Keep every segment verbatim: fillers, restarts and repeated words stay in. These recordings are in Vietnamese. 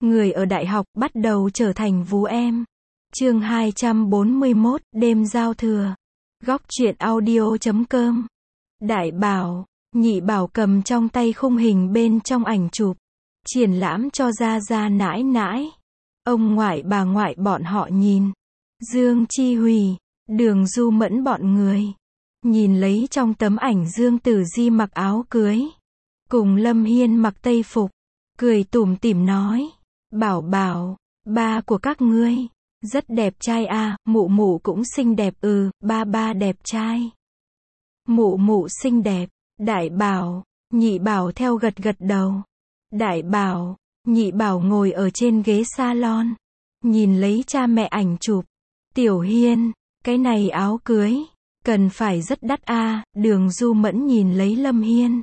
Người ở đại học bắt đầu trở thành vú em. Chương hai trăm bốn mươi mốt, đêm giao thừa. Góc truyện audio chấm com. Đại bảo, nhị bảo cầm trong tay khung hình bên trong ảnh chụp, triển lãm cho gia gia nãi nãi, ông ngoại bà ngoại bọn họ nhìn. Dương Chi Hùy, Đường Du Mẫn bọn người nhìn lấy trong tấm ảnh Dương Tử Di mặc áo cưới, cùng Lâm Hiên mặc tây phục, cười tủm tỉm nói: "Bảo bảo, ba của các ngươi rất đẹp trai à, mụ mụ cũng xinh đẹp." "Ừ, ba ba đẹp trai. Mụ mụ xinh đẹp." Đại bảo, nhị bảo theo gật gật đầu. Đại bảo, nhị bảo ngồi ở trên ghế salon, nhìn lấy cha mẹ ảnh chụp. "Tiểu Hiên, cái này áo cưới cần phải rất đắt a." Đường Du Mẫn nhìn lấy Lâm Hiên,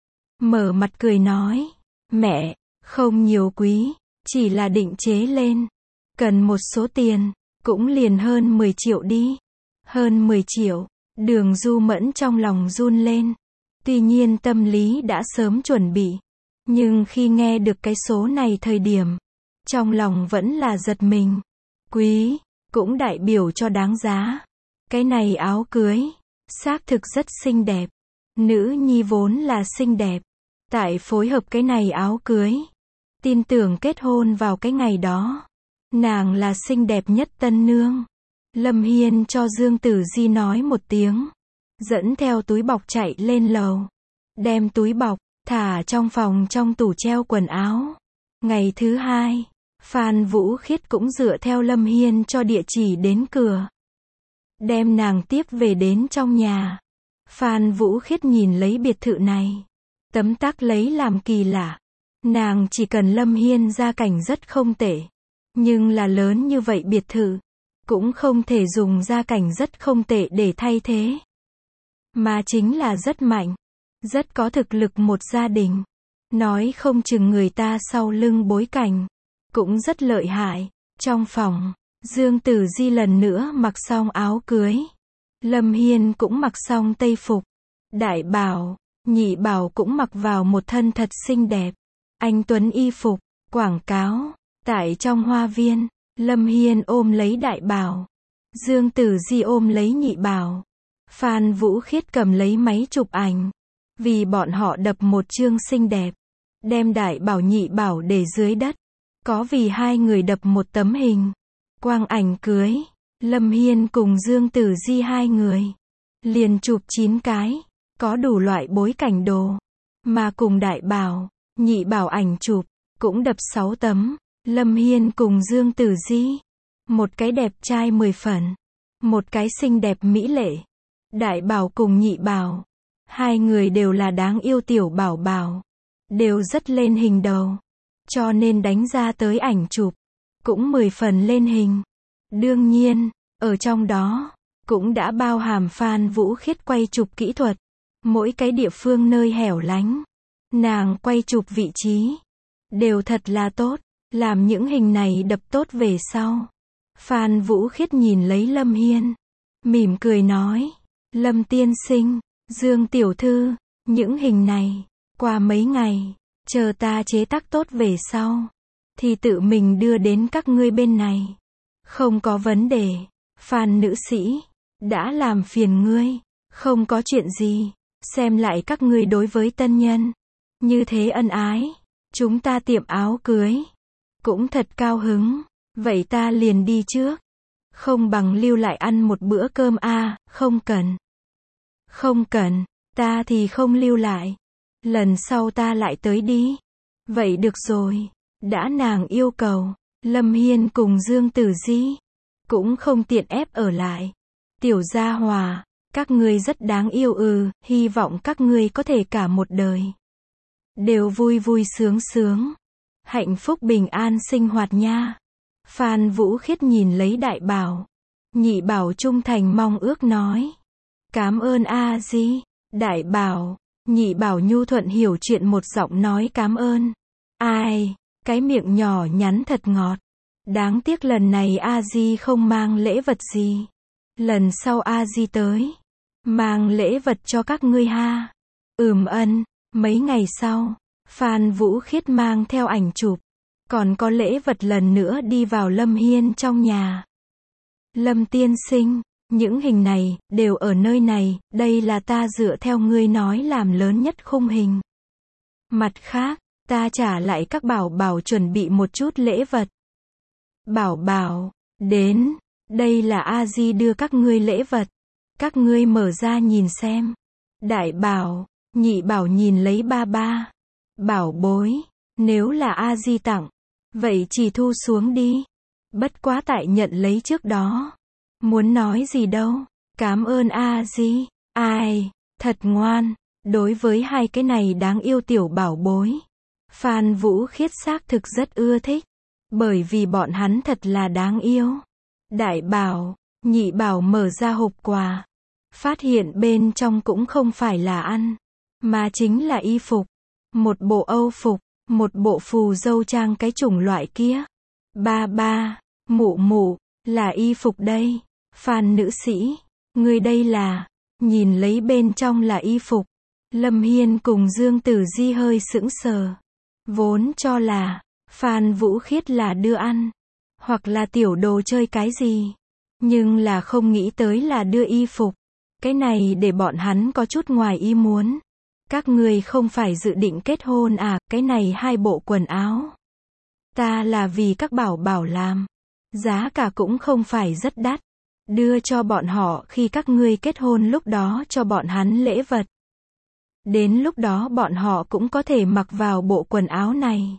mở mặt cười nói: "Mẹ, không nhiều quý, chỉ là định chế lên, cần một số tiền, cũng liền hơn mười triệu đi." Hơn mười triệu, Đường Du Mẫn trong lòng run lên. Tuy nhiên tâm lý đã sớm chuẩn bị, nhưng khi nghe được cái số này thời điểm, trong lòng vẫn là giật mình. Quý, cũng đại biểu cho đáng giá. Cái này áo cưới, xác thực rất xinh đẹp. Nữ nhi vốn là xinh đẹp, tại phối hợp cái này áo cưới, tin tưởng kết hôn vào cái ngày đó, nàng là xinh đẹp nhất tân nương. Lâm Hiên cho Dương Tử Di nói một tiếng, dẫn theo túi bọc chạy lên lầu, đem túi bọc thả trong phòng trong tủ treo quần áo. Ngày thứ hai, Phan Vũ Khiết cũng dựa theo Lâm Hiên cho địa chỉ đến cửa, đem nàng tiếp về đến trong nhà. Phan Vũ Khiết nhìn lấy biệt thự này, tấm tắc lấy làm kỳ lạ. Nàng chỉ cần Lâm Hiên gia cảnh rất không tệ, nhưng là lớn như vậy biệt thự, cũng không thể dùng gia cảnh rất không tệ để thay thế, mà chính là rất mạnh, rất có thực lực một gia đình. Nói không chừng người ta sau lưng bối cảnh cũng rất lợi hại. Trong phòng, Dương Tử Di lần nữa mặc xong áo cưới, Lâm Hiên cũng mặc xong tây phục, đại bảo, nhị bảo cũng mặc vào một thân thật xinh đẹp, anh tuấn y phục. Quảng cáo tại trong hoa viên, Lâm Hiên ôm lấy đại bảo, Dương Tử Di ôm lấy nhị bảo, Phan Vũ Khiết cầm lấy máy chụp ảnh, vì bọn họ đập một chương xinh đẹp, đem đại bảo nhị bảo để dưới đất, có vì hai người đập một tấm hình. Quang ảnh cưới, Lâm Hiên cùng Dương Tử Di hai người liền chụp chín cái, có đủ loại bối cảnh đồ, mà cùng đại bảo, nhị bảo ảnh chụp cũng đập sáu tấm. Lâm Hiên cùng Dương Tử Di, một cái đẹp trai mười phần, một cái xinh đẹp mỹ lệ. Đại bảo cùng nhị bảo, hai người đều là đáng yêu tiểu bảo bảo, đều rất lên hình đầu, cho nên đánh ra tới ảnh chụp cũng mười phần lên hình. Đương nhiên, ở trong đó cũng đã bao hàm Phan Vũ Khiết quay chụp kỹ thuật, mỗi cái địa phương nơi hẻo lánh, nàng quay chụp vị trí đều thật là tốt. Làm những hình này đập tốt về sau, Phan Vũ Khiết nhìn lấy Lâm Hiên, mỉm cười nói: "Lâm tiên sinh, Dương tiểu thư, những hình này, qua mấy ngày, chờ ta chế tác tốt về sau, thì tự mình đưa đến các ngươi bên này. Không có vấn đề." Phan nữ sĩ, đã làm phiền ngươi. Không có chuyện gì, xem lại các ngươi đối với tân nhân như thế ân ái, chúng ta tiệm áo cưới cũng thật cao hứng, vậy ta liền đi trước. Không bằng lưu lại ăn một bữa cơm a. À, không cần. Không cần, ta thì không lưu lại. Lần sau ta lại tới đi. Vậy được rồi. Đã nàng yêu cầu, Lâm Hiên cùng Dương Tử Di cũng không tiện ép ở lại. Tiểu gia hòa, các ngươi rất đáng yêu. Ừ, hy vọng các ngươi có thể cả một đời đều vui vui sướng sướng, hạnh phúc bình an sinh hoạt nha. Phan Vũ Khiết nhìn lấy đại bảo, nhị bảo trung thành mong ước nói: "Cảm ơn a di." Đại bảo, nhị bảo nhu thuận hiểu chuyện một giọng nói cảm ơn. Ai, cái miệng nhỏ nhắn thật ngọt. Đáng tiếc lần này a di không mang lễ vật gì. Lần sau a di tới, mang lễ vật cho các ngươi ha. Ừm ân. Mấy ngày sau, Phan Vũ Khiết mang theo ảnh chụp, còn có lễ vật lần nữa đi vào Lâm Hiên trong nhà. Lâm tiên sinh, những hình này, đều ở nơi này, đây là ta dựa theo ngươi nói làm lớn nhất khung hình. Mặt khác, ta trả lại các bảo bảo chuẩn bị một chút lễ vật. Bảo bảo, đến, đây là A Di đưa các ngươi lễ vật. Các ngươi mở ra nhìn xem. Đại bảo, nhị bảo nhìn lấy ba ba. Bảo bối, nếu là A Di tặng, vậy chỉ thu xuống đi. Bất quá tại nhận lấy trước đó. Muốn nói gì đâu, cảm ơn A Di. Ai, thật ngoan, đối với hai cái này đáng yêu tiểu bảo bối. Phan Vũ Khiết xác thực rất ưa thích, bởi vì bọn hắn thật là đáng yêu. Đại bảo, nhị bảo mở ra hộp quà, phát hiện bên trong cũng không phải là ăn, mà chính là y phục. Một bộ Âu phục, một bộ phù dâu trang cái chủng loại kia. Ba ba, mụ mụ, là y phục đây. Phan nữ sĩ, người đây là, nhìn lấy bên trong là y phục. Lâm Hiên cùng Dương Tử Di hơi sững sờ. Vốn cho là, Phan Vũ Khiết là đưa ăn, hoặc là tiểu đồ chơi cái gì. Nhưng là không nghĩ tới là đưa y phục. Cái này để bọn hắn có chút ngoài ý muốn. Các người không phải dự định kết hôn à, cái này hai bộ quần áo. Ta là vì các bảo bảo làm. Giá cả cũng không phải rất đắt. Đưa cho bọn họ khi các ngươi kết hôn lúc đó cho bọn hắn lễ vật. Đến lúc đó bọn họ cũng có thể mặc vào bộ quần áo này.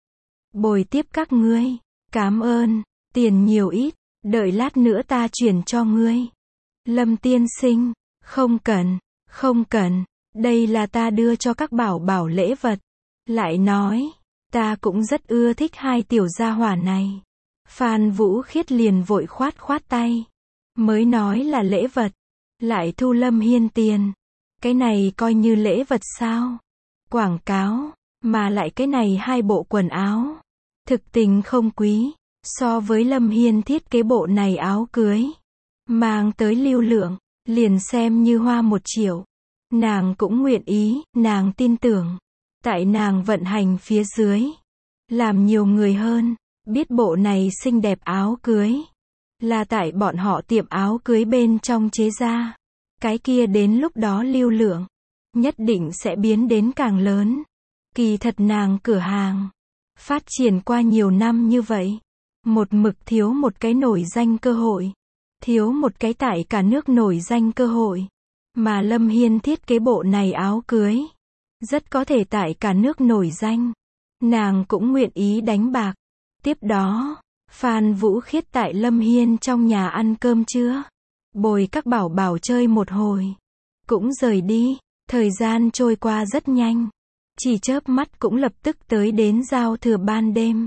Bồi tiếp các ngươi. Cảm ơn, tiền nhiều ít, đợi lát nữa ta chuyển cho ngươi. Lâm tiên sinh, không cần, không cần, đây là ta đưa cho các bảo bảo lễ vật. Lại nói, ta cũng rất ưa thích hai tiểu gia hỏa này. Phan Vũ Khiết liền vội khoát khoát tay. Mới nói là lễ vật, lại thu Lâm Hiên tiền. Cái này coi như lễ vật sao? Quảng cáo, mà lại cái này hai bộ quần áo. Thực tình không quý, so với Lâm Hiên thiết kế bộ này áo cưới. Mang tới lưu lượng, liền xem như hoa một triệu. Nàng cũng nguyện ý, nàng tin tưởng. Tại nàng vận hành phía dưới. Làm nhiều người hơn, biết bộ này xinh đẹp áo cưới. Là tại bọn họ tiệm áo cưới bên trong chế ra. Cái kia đến lúc đó lưu lượng, nhất định sẽ biến đến càng lớn. Kỳ thật nàng cửa hàng, phát triển qua nhiều năm như vậy. Một mực thiếu một cái nổi danh cơ hội. Thiếu một cái tại cả nước nổi danh cơ hội. Mà Lâm Hiên thiết kế bộ này áo cưới. Rất có thể tại cả nước nổi danh. Nàng cũng nguyện ý đánh bạc. Tiếp đó, Phan Vũ Khiết tại Lâm Hiên trong nhà ăn cơm trưa. Bồi các bảo bảo chơi một hồi. Cũng rời đi. Thời gian trôi qua rất nhanh. Chỉ chớp mắt cũng lập tức tới đến giao thừa ban đêm.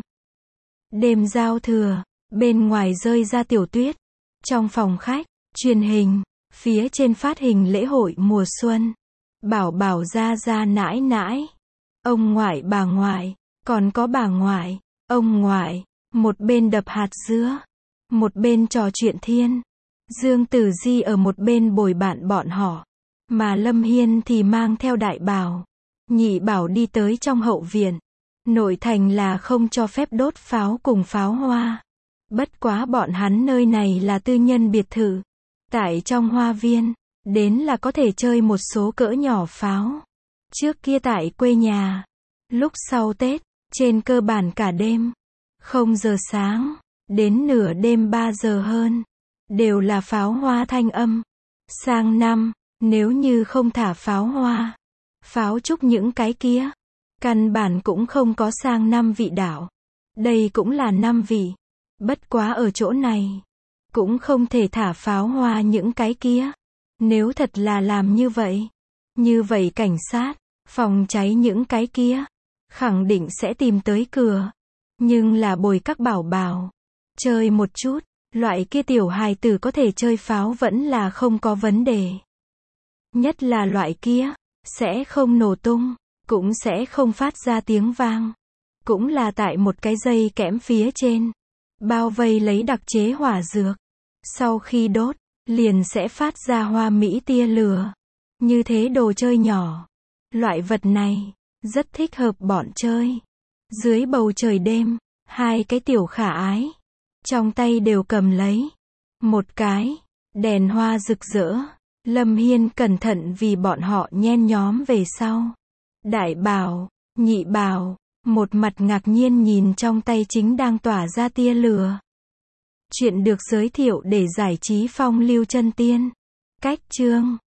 Đêm giao thừa, bên ngoài rơi ra tiểu tuyết. Trong phòng khách, truyền hình, phía trên phát hình lễ hội mùa xuân. Bảo bảo ra ra nãi nãi. Ông ngoại bà ngoại, còn có bà ngoại, ông ngoại. Một bên đập hạt dứa, một bên trò chuyện thiên. Dương Tử Di ở một bên bồi bạn bọn họ. Mà Lâm Hiên thì mang theo đại bảo. Nhị bảo đi tới trong hậu viện. Nội thành là không cho phép đốt pháo cùng pháo hoa. Bất quá bọn hắn nơi này là tư nhân biệt thự. Tại trong hoa viên, đến là có thể chơi một số cỡ nhỏ pháo. Trước kia tại quê nhà, lúc sau Tết, trên cơ bản cả đêm. Không giờ sáng, đến nửa đêm ba giờ hơn. Đều là pháo hoa thanh âm. Sang năm, nếu như không thả pháo hoa, pháo trúc những cái kia, căn bản cũng không có sang năm vị đạo. Đây cũng là năm vị. Bất quá ở chỗ này, cũng không thể thả pháo hoa những cái kia. Nếu thật là làm như vậy, như vậy cảnh sát, phòng cháy những cái kia, khẳng định sẽ tìm tới cửa. Nhưng là bồi các bảo bảo, chơi một chút, loại kia tiểu hài tử có thể chơi pháo vẫn là không có vấn đề. Nhất là loại kia, sẽ không nổ tung, cũng sẽ không phát ra tiếng vang. Cũng là tại một cái dây kẽm phía trên, bao vây lấy đặc chế hỏa dược. Sau khi đốt, liền sẽ phát ra hoa mỹ tia lửa. Như thế đồ chơi nhỏ. Loại vật này, rất thích hợp bọn chơi. Dưới bầu trời đêm, Hai cái tiểu khả ái, trong tay đều cầm lấy một cái đèn hoa rực rỡ. Lâm Hiên cẩn thận vì bọn họ nhen nhóm về sau. Đại bảo, nhị bảo, một mặt ngạc nhiên nhìn trong tay chính đang tỏa ra tia lửa. Chuyện được giới thiệu để giải trí phong lưu chân tiên. Cách chương